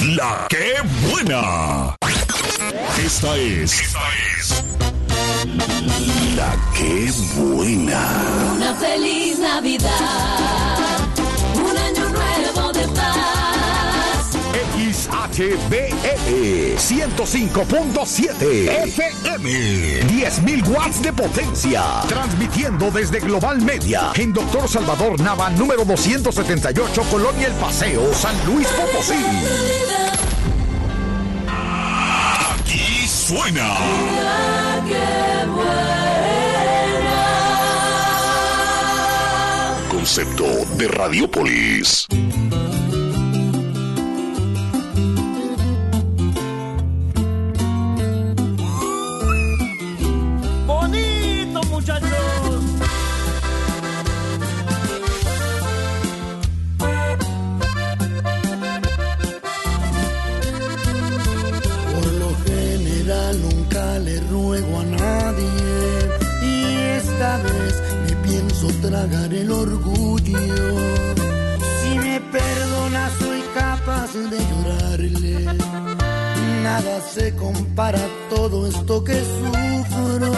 La que buena. Esta es La que buena. Una feliz Navidad, un año nuevo de paz. XHBE 105.7 FM, 10.000 watts de potencia, transmitiendo desde Global Media en Dr. Salvador Nava, número 278, Colonia El Paseo, San Luis Potosí. Aquí suena La que buena. Concepto de Radiopolis. Bonito, muchachos. Por lo general nunca le ruego a nadie, y esta vez me pienso tragar el orgullo. Si me perdona soy capaz de llorarle, nada se compara a todo esto que sufro.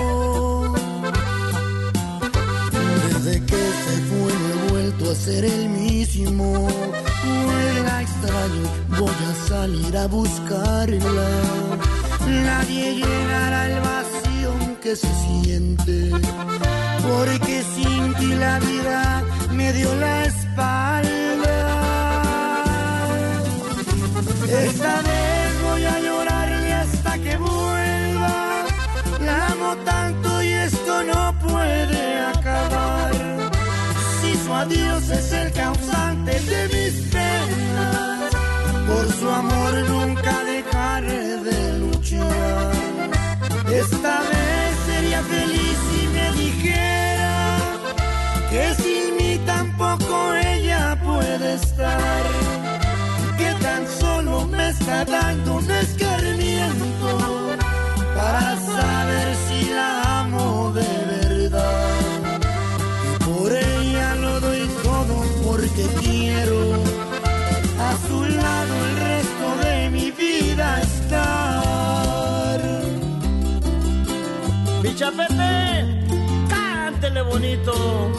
Desde que se fue no he vuelto a ser el mismo. La extraño, voy a salir a buscarla. Nadie llenará el vacío que se siente, porque sin ti la vida me dio la espalda. Esta vez voy a llorarle hasta que vuelva. La amo tanto y esto no puede acabar. Si su adiós es el causante de mis penas, por su amor nunca dejaré de luchar. Esta vez sería feliz si me dijera que sin mí tampoco ella puede estar, que tan solo me está dando un escarmiento para saber si la amo de verdad. Y por ella lo doy todo porque quiero a su lado el resto de mi vida estar. Mi Chapete, cántele bonito.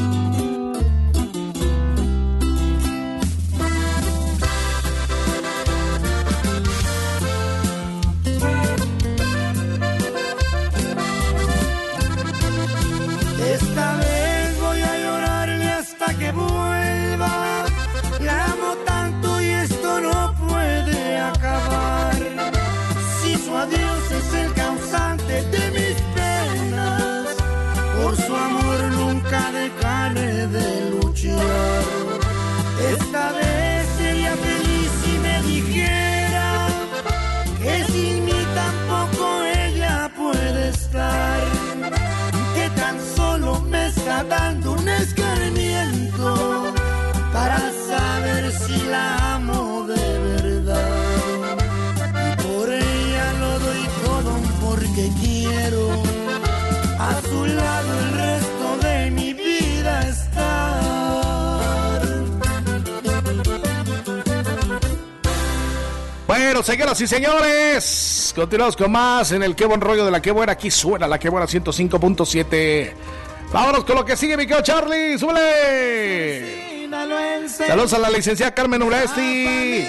Esta vez voy a llorarle hasta que vuelva. La amo tanto y esto no puede acabar. Si su adiós es el causante de mis penas, por su amor nunca dejaré de luchar. Esta vez sería feliz si me dijera que sin mí tampoco ella puede estar, que tan solo me está dando un escarmiento para saber si la amo de verdad. Y por ella lo doy todo porque quiero a su lado el resto de mi vida estar. Bueno, señoras y señores, continuamos con más en el Qué Buen Rollo de La Que Buena. Aquí suena La Que Buena 105.7. Vámonos con lo que sigue, mi querido Charlie. ¡Súbele! Saludos a la licenciada Carmen Uresti.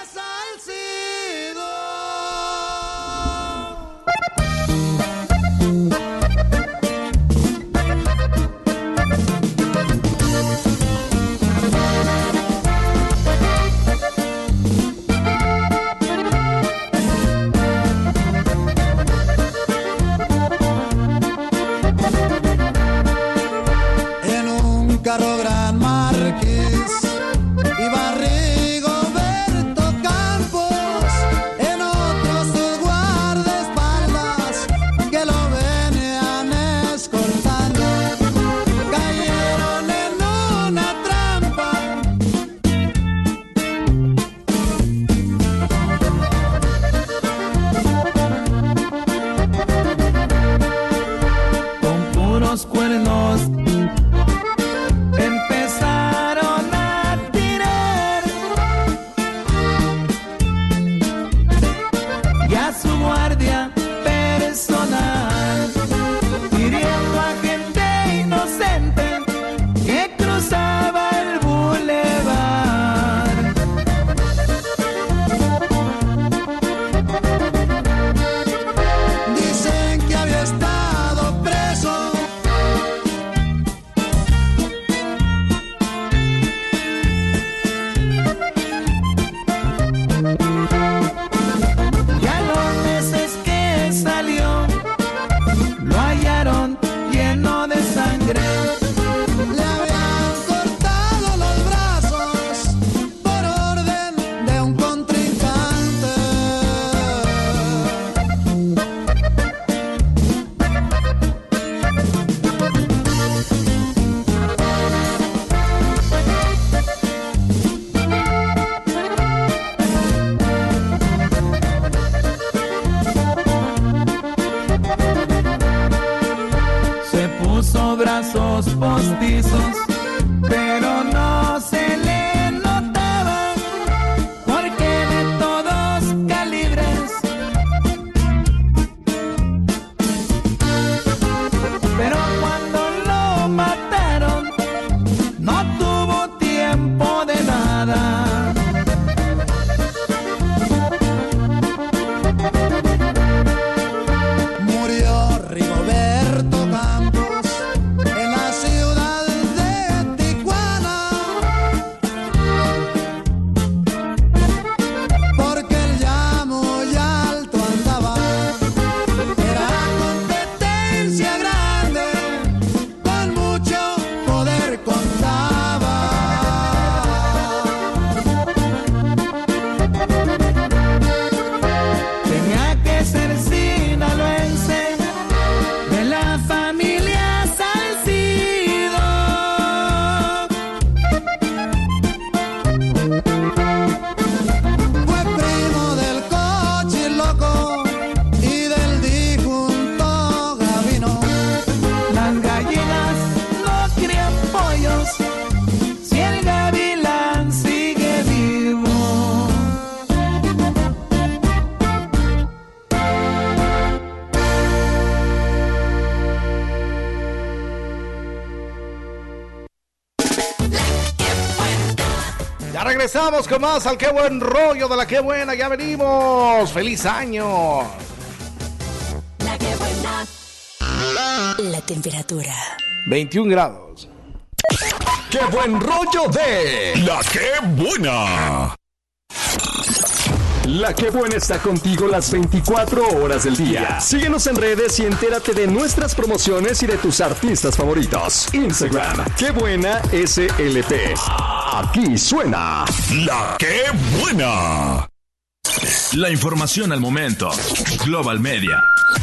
En un carro Gran Marquis iba Rigoberto postizos, pero no se le notaba, porque de todos calibres. Pero cuando lo mataron, no tuvo tiempo de nada. Regresamos con más al Qué Buen Rollo de la Qué Buena. Ya venimos. ¡Feliz año! La Qué Buena. La temperatura 21 grados. ¡Qué buen rollo de La Qué Buena! La Qué Buena está contigo las 24 horas del día. Síguenos en redes y entérate de nuestras promociones y de tus artistas favoritos. Instagram, Qué Buena SLP. Aquí suena La Qué Buena. La información al momento. Global Media.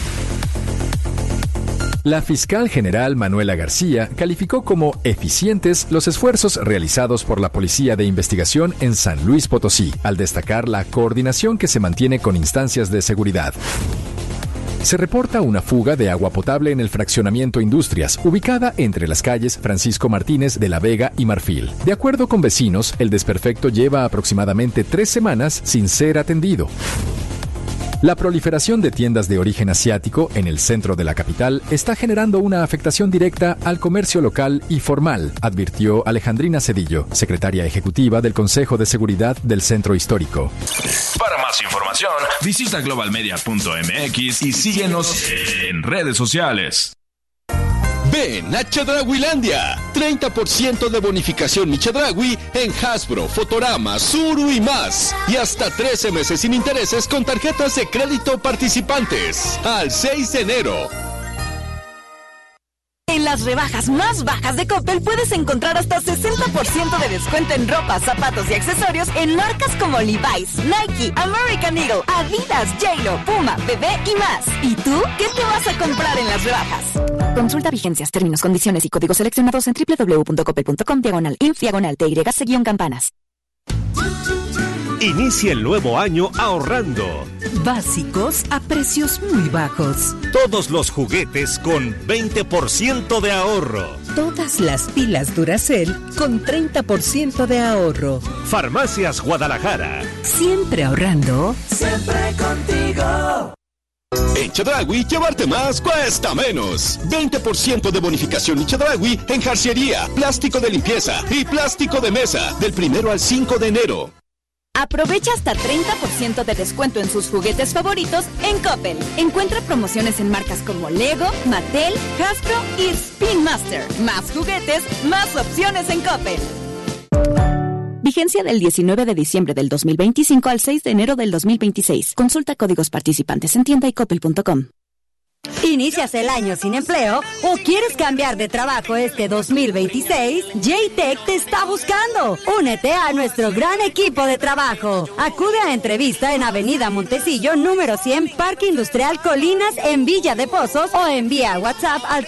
La fiscal general Manuela García calificó como eficientes los esfuerzos realizados por la Policía de Investigación en San Luis Potosí, al destacar la coordinación que se mantiene con instancias de seguridad. Se reporta una fuga de agua potable en el fraccionamiento Industrias, ubicada entre las calles Francisco Martínez de la Vega y Marfil. De acuerdo con vecinos, el desperfecto lleva aproximadamente 3 semanas sin ser atendido. La proliferación de tiendas de origen asiático en el centro de la capital está generando una afectación directa al comercio local y formal, advirtió Alejandrina Cedillo, secretaria ejecutiva del Consejo de Seguridad del Centro Histórico. Para más información, visita globalmedia.mx y síguenos en redes sociales. Ven a Chedrauilandia. 30% de bonificación Mi Chedraui en Hasbro, Fotorama, Zuru y más. Y hasta 13 meses sin intereses con tarjetas de crédito participantes. Al 6 de enero. En las rebajas más bajas de Coppel puedes encontrar hasta 60% de descuento en ropa, zapatos y accesorios en marcas como Levi's, Nike, American Eagle, Adidas, J.Lo, Puma, Bebé y más. ¿Y tú qué te vas a comprar en las rebajas? Consulta vigencias, términos, condiciones y códigos seleccionados en www.coppel.com/TYC-campanas. Inicia el nuevo año ahorrando. Básicos a precios muy bajos. Todos los juguetes con 20% de ahorro. Todas las pilas Duracell con 30% de ahorro. Farmacias Guadalajara. Siempre ahorrando. Siempre contigo. En Chedraui, llevarte más cuesta menos. 20% de bonificación en Chedraui en jarciería, plástico de limpieza y plástico de mesa del 1 al 5 de enero. Aprovecha hasta 30% de descuento en sus juguetes favoritos en Coppel. Encuentra promociones en marcas como Lego, Mattel, Hasbro y Spin Master. Más juguetes, más opciones en Coppel. Vigencia del 19 de diciembre del 2025 al 6 de enero del 2026. Consulta códigos participantes en tienda y coppel.com. ¿Inicias el año sin empleo o quieres cambiar de trabajo este 2026? J-Tech te está buscando. Únete a nuestro gran equipo de trabajo. Acude a entrevista en Avenida Montecillo, número 100, Parque Industrial Colinas, en Villa de Pozos, o envía WhatsApp al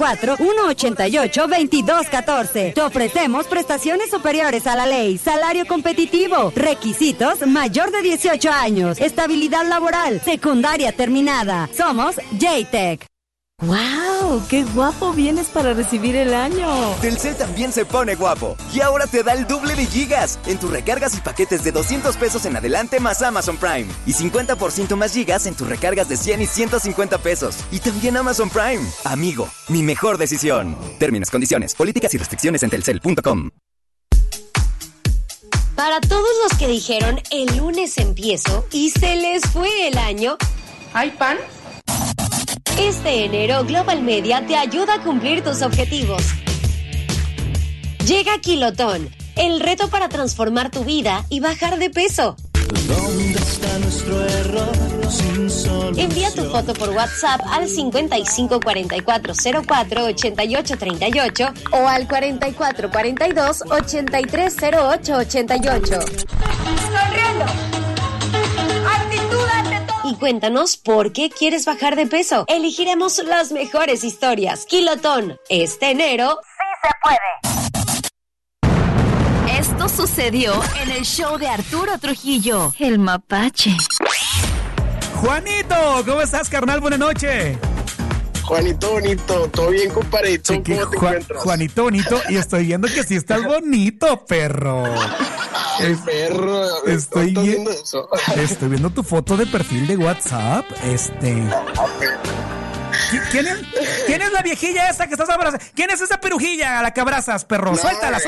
444-188-2214. Te ofrecemos prestaciones superiores a la ley, salario competitivo, requisitos mayor de 18 años, estabilidad laboral, secundaria terminada. Somos J-Tech. ¡Wow! ¡Qué guapo vienes para recibir el año! Telcel también se pone guapo y ahora te da el doble de gigas en tus recargas y paquetes de 200 pesos en adelante más Amazon Prime y 50% más gigas en tus recargas de 100 y 150 pesos y también Amazon Prime. Amigo, mi mejor decisión. Términos, condiciones, políticas y restricciones en telcel.com. Para todos los que dijeron el lunes empiezo y se les fue el año, ¿hay pan? Este enero, Global Media te ayuda a cumplir tus objetivos. Llega Kilotón, el reto para transformar tu vida y bajar de peso. ¿Dónde está nuestro error sin solución? Envía tu foto por WhatsApp al 55 44 04 88 38 o al 44 42 83 08 88. ¡Sonriendo! ¡Actitud ante todo! Y cuéntanos por qué quieres bajar de peso. Elegiremos las mejores historias. Kilotón, este enero ¡Sí se puede! Esto sucedió en el show de Arturo Trujillo, el mapache. Juanito, ¿cómo estás, carnal? Buenas noches. Juanito bonito, todo bien, compadre. ¿Cómo te encuentras? Juanito bonito, y estoy viendo que sí estás bonito, perro. Perro, estoy viendo eso. Estoy viendo tu foto de perfil de WhatsApp. ¿Quién es la viejilla esa que estás abrazando? ¿Quién es esa pirujilla a la que abrazas, perro? No, suéltala.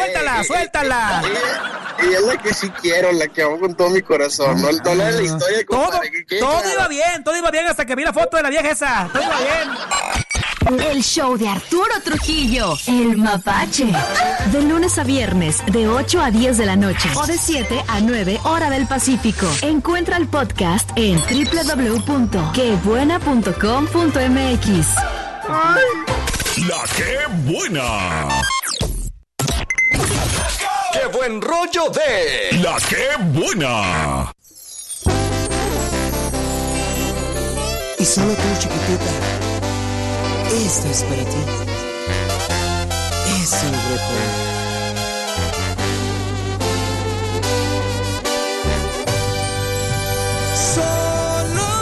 Ella es la que sí quiero, la que amo con todo mi corazón. No la de la historia, compadre. Todo iba bien hasta que vi la foto de la vieja esa. Todo iba bien. El show de Arturo Trujillo, el mapache. De lunes a viernes, de 8 a 10 de la noche o de 7 a 9 hora del Pacífico. Encuentra el podcast en www.quebuena.com.mx. La que buena. ¡Qué buen rollo de La que buena! Y solo tú, chiquitita, esto es para ti. Es un recuerdo. Solo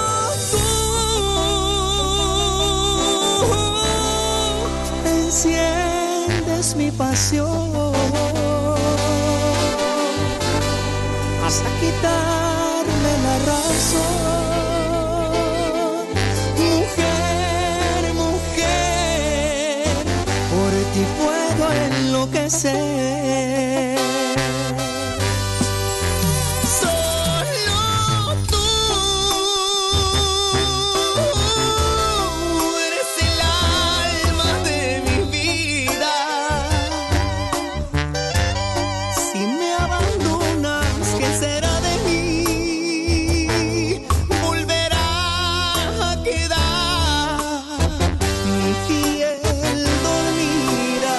tú enciendes mi pasión hasta quitarme la razón. Por ti puedo enloquecer. Solo tú eres el alma de mi vida. Si me abandonas, ¿qué será de mí? Volverá a quedar mi piel dormida.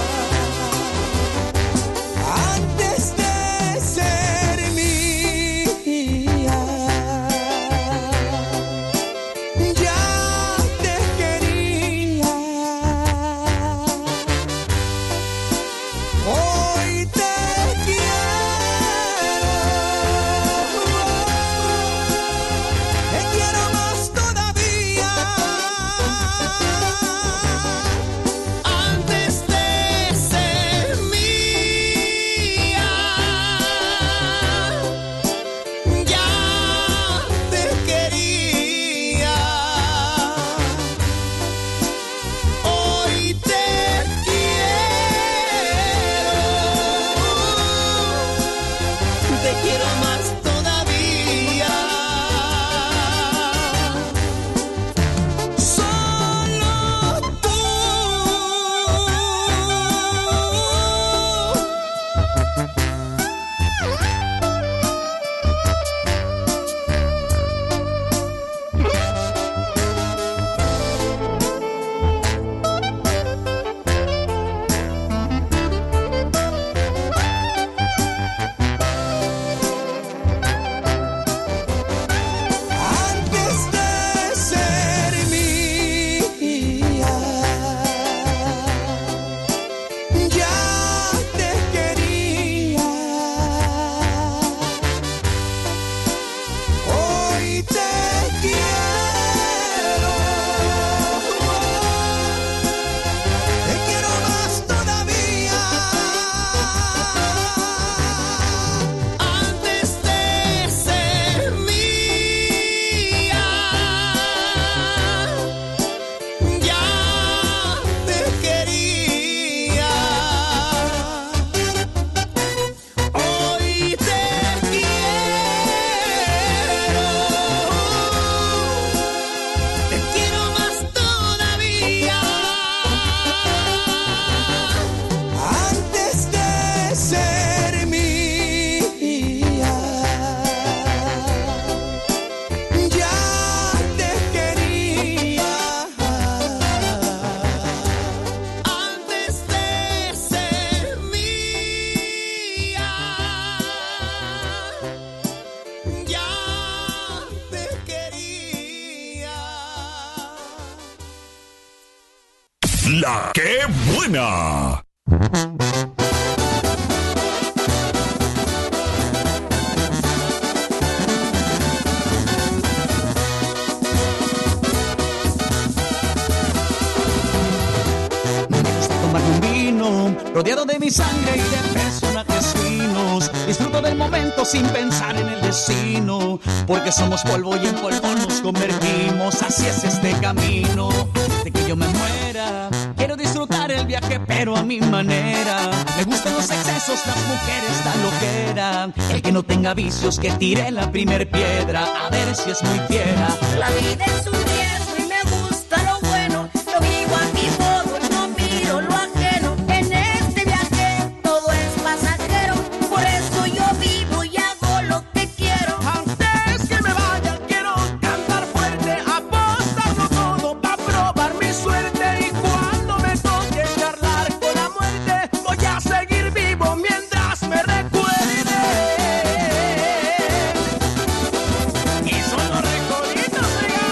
Antes de ser mía, ya te quería. Hoy te quiero más todavía. Antes de ser mía, ya te quería. Hoy te quiero más todavía. Solo tú. Antes de ser mía, ya te quería. Hoy te quiero La que buena. Tomarme un vino, rodeado de mi sangre y de personajes finos. Disfruto del momento sin pensar en el destino, porque somos polvo y en polvo nos convertimos. Así es este camino, de que yo me muera. Quiero disfrutar el viaje, pero a mi manera. Me gustan los excesos, las mujeres, la loquera. El que no tenga vicios, que tire la primer piedra, a ver si es muy fiera. La vida es un riesgo y me gusta lo bueno. Lo vivo a mi modo, no miro lo ajeno. En este viaje todo es pasajero. Por eso yo vivo y hago lo que quiero. Antes que me vaya quiero cantar fuerte, apostarlo todo pa' probar mi suerte. Y cuando me toque charlar con la muerte, voy a seguir vivo mientras me recuerde. Y son los recoditos,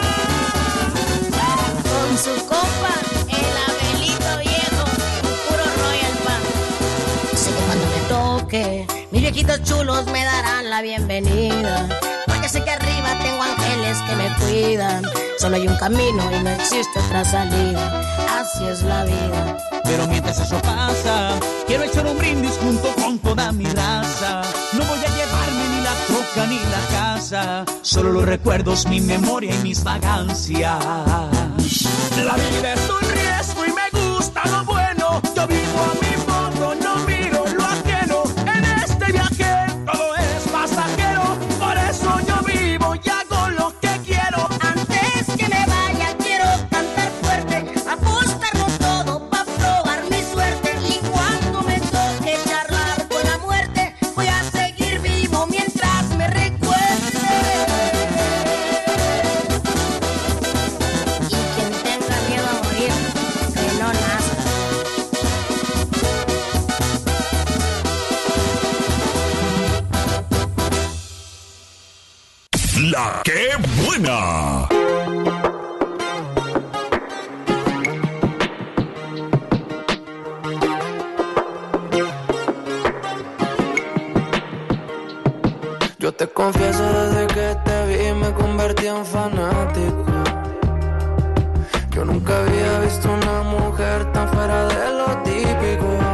Con su copa, el Abelito viejo, puro Royal Pan. Sé que cuando me toque, mis viejitos chulos me darán la bienvenida. Porque sé que arriba tengo ángeles que me cuidan. Solo hay un camino y no existe otra salida. Así es la vida. Pero mientras eso pasa, quiero echar un brindis junto con toda mi raza. No voy a llevarme ni la troca ni la casa, solo los recuerdos, mi memoria y mis vagancias. La vida es un riesgo y me gusta lo bueno. Yo vivo a mi modo, no miro lo ajeno. En este viaje todo es pasajero. Por eso yo vivo y hago lo que quiero. Antes que me vaya quiero cantar fuerte, apostarlo todo pa' probar mi suerte. Y cuando me toque charlar con la muerte, voy a seguir vivo mientras me recuerde. Y quien tenga miedo a morir, que no nazca. La que buena. Yo te confieso, desde que te vi me convertí en fanático. Yo nunca había visto una mujer tan fuera de lo típico.